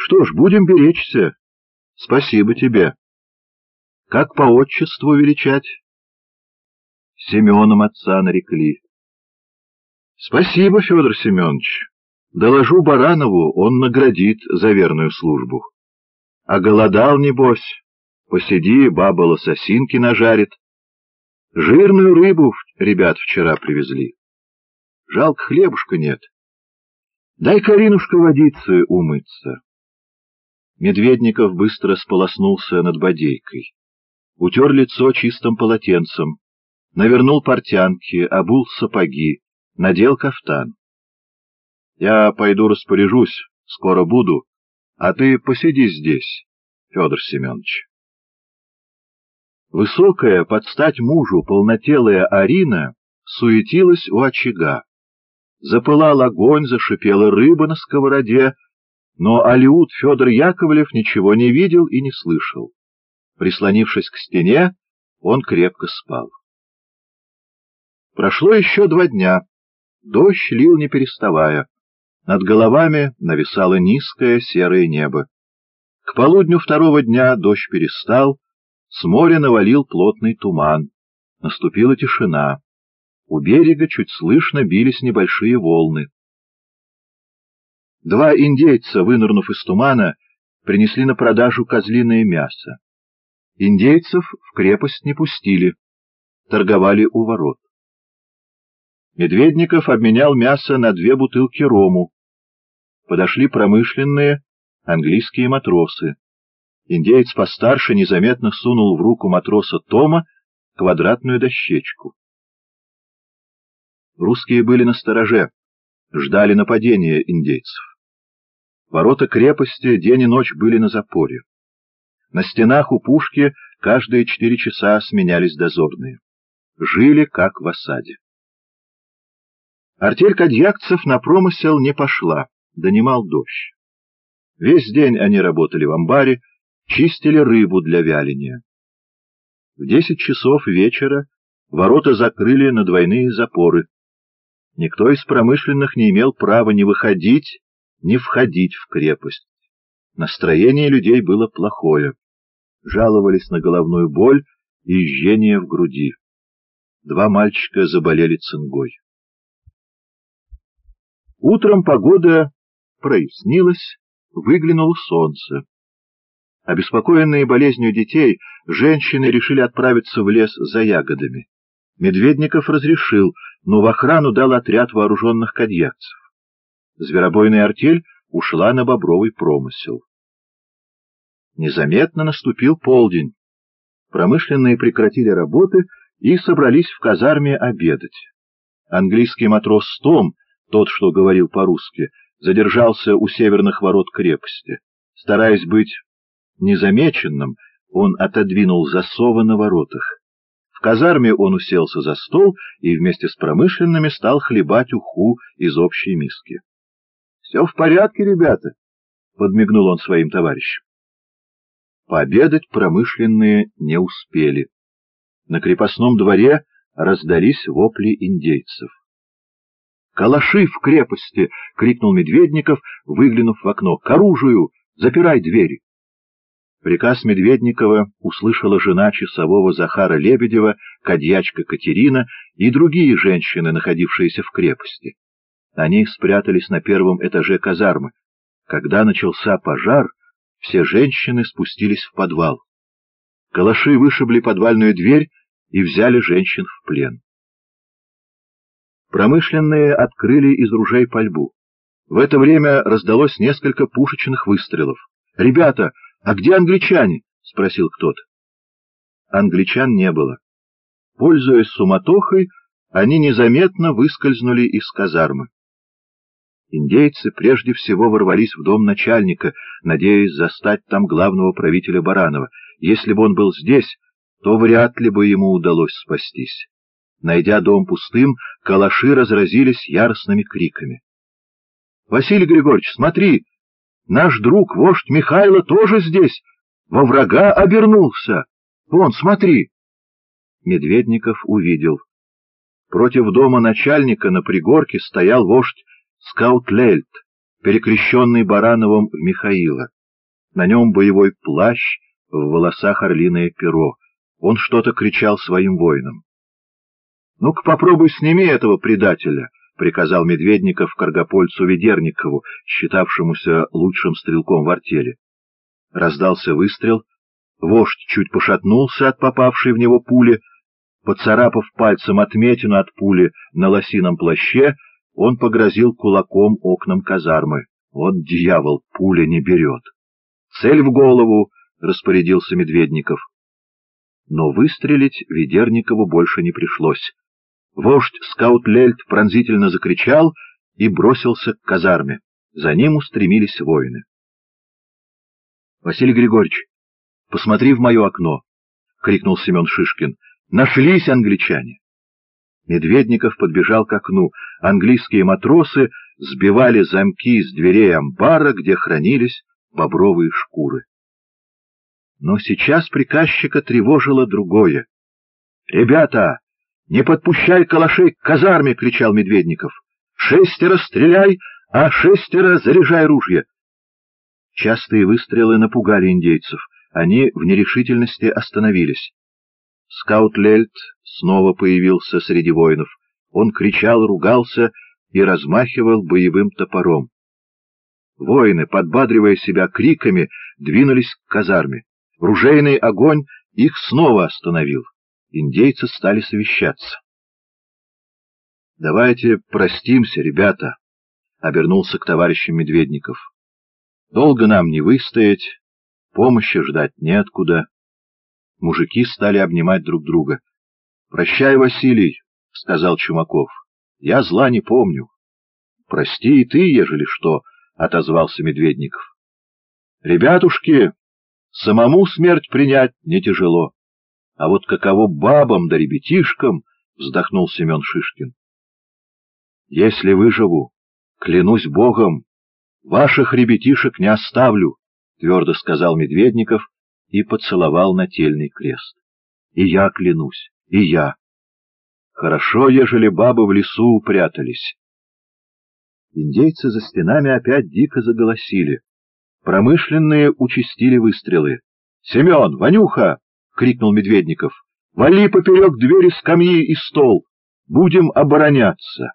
Что ж, будем беречься. Спасибо тебе. Как по отчеству величать? Семеном отца нарекли. Спасибо, Федор Семенович. Доложу Баранову, он наградит за верную службу. А голодал, небось. Посиди, баба лососинки нажарит. Жирную рыбу ребят вчера привезли. Жалко, хлебушка нет. Дай, Каринушка, водицы умыться. Медведников быстро сполоснулся над бодейкой. Утер лицо чистым полотенцем, навернул портянки, обул сапоги, надел кафтан. Я пойду распоряжусь, скоро буду, а ты посиди здесь, Федор Семенович. Высокая, под стать мужу, полнотелая Арина суетилась у очага. Запылал огонь, зашипела рыба на сковороде, но Алиут Федор Яковлев ничего не видел и не слышал. Прислонившись к стене, он крепко спал. Прошло еще 2 дня. Дождь лил не переставая. Над головами нависало низкое серое небо. К полудню 2-го дня дождь перестал, с моря навалил плотный туман. Наступила тишина. У берега чуть слышно бились небольшие волны. 2 индейца, вынырнув из тумана, принесли на продажу козлиное мясо. Индейцев в крепость не пустили, торговали у ворот. Медведников обменял мясо на 2 бутылки рому. Подошли промышленные английские матросы. Индеец постарше незаметно сунул в руку матроса Тома квадратную дощечку. Русские были настороже, ждали нападения индейцев. Ворота крепости день и ночь были на запоре. На стенах у пушки каждые 4 часа сменялись дозорные. Жили, как в осаде. Артель кадьякцев на промысел не пошла, донимал дождь. Весь день они работали в амбаре, чистили рыбу для вяления. В 10 часов вечера ворота закрыли на двойные запоры. Никто из промышленных не имел права ни выходить, ни входить в крепость. Настроение людей было плохое. Жаловались на головную боль и жжение в груди. 2 мальчика заболели цингой. Утром погода прояснилась, выглянуло солнце. Обеспокоенные болезнью детей, женщины решили отправиться в лес за ягодами. Медведников разрешил, но в охрану дал отряд вооруженных кадьякцев. Зверобойная артель ушла на бобровый промысел. Незаметно наступил полдень. Промышленные прекратили работы и собрались в казарме обедать. Английский матрос Том, тот, что говорил по-русски, задержался у северных ворот крепости. Стараясь быть незамеченным, он отодвинул засовы на воротах. В казарме он уселся за стол и вместе с промышленными стал хлебать уху из общей миски. — Все в порядке, ребята, — подмигнул он своим товарищам. Пообедать промышленные не успели. На крепостном дворе раздались вопли индейцев. «Калаши в крепости!» — крикнул Медведников, выглянув в окно. «К оружию! Запирай двери!» Приказ Медведникова услышала жена часового Захара Лебедева, кадьячка Катерина и другие женщины, находившиеся в крепости. Они спрятались на 1-м этаже казармы. Когда начался пожар, все женщины спустились в подвал. Калаши вышибли подвальную дверь и взяли женщин в плен. Промышленные открыли из ружей пальбу. В это время раздалось несколько пушечных выстрелов. «Ребята, а где англичане?» — спросил кто-то. Англичан не было. Пользуясь суматохой, они незаметно выскользнули из казармы. Индейцы прежде всего ворвались в дом начальника, надеясь застать там главного правителя Баранова. Если бы он был здесь, то вряд ли бы ему удалось спастись. Найдя дом пустым, калаши разразились яростными криками. — Василий Григорьевич, смотри! Наш друг, вождь Михайло, тоже здесь! Во врага обернулся! Вон, смотри! Медведников увидел. Против дома начальника на пригорке стоял вождь Скаутлельд, перекрещенный Барановым в Михаила. На нем боевой плащ, в волосах орлиное перо. Он что-то кричал своим воинам. — Ну-ка попробуй сними этого предателя, — приказал Медведников каргопольцу Ведерникову, считавшемуся лучшим стрелком в артели. Раздался выстрел, вождь чуть пошатнулся от попавшей в него пули, поцарапав пальцем отметину от пули на лосином плаще, он погрозил кулаком окнам казармы. Вот дьявол, пуля не берет. — Цель в голову, — распорядился Медведников. Но выстрелить Ведерникову больше не пришлось. Вождь Скаутлельд пронзительно закричал и бросился к казарме. За ним устремились воины. — Василий Григорьевич, посмотри в мое окно! — крикнул Семен Шишкин. — Нашлись англичане! Медведников подбежал к окну. Английские матросы сбивали замки с дверей амбара, где хранились бобровые шкуры. Но сейчас приказчика тревожило другое. — Ребята, не подпущай калашей к казарме! — кричал Медведников. — 6 стреляй, а 6 заряжай ружья! Частые выстрелы напугали индейцев. Они в нерешительности остановились. Скаутлельд снова появился среди воинов. Он кричал, ругался и размахивал боевым топором. Воины, подбадривая себя криками, двинулись к казарме. Ружейный огонь их снова остановил. Индейцы стали совещаться. — Давайте простимся, ребята, — обернулся к товарищам Медведников. — Долго нам не выстоять, помощи ждать неоткуда. Мужики стали обнимать друг друга. — Прощай, Василий, — сказал Чумаков. — Я зла не помню. — Прости и ты, ежели что, — отозвался Медведников. — Ребятушки, самому смерть принять не тяжело. А вот каково бабам да ребятишкам, — вздохнул Семен Шишкин. — Если выживу, клянусь Богом, ваших ребятишек не оставлю, — твердо сказал Медведников и поцеловал нательный крест. — И я клянусь, и я. Хорошо, ежели бабы в лесу упрятались. Индейцы за стенами опять дико заголосили. Промышленные участили выстрелы. — Семен, Ванюха! — крикнул Медведников. — Вали поперек двери скамьи и стол. Будем обороняться.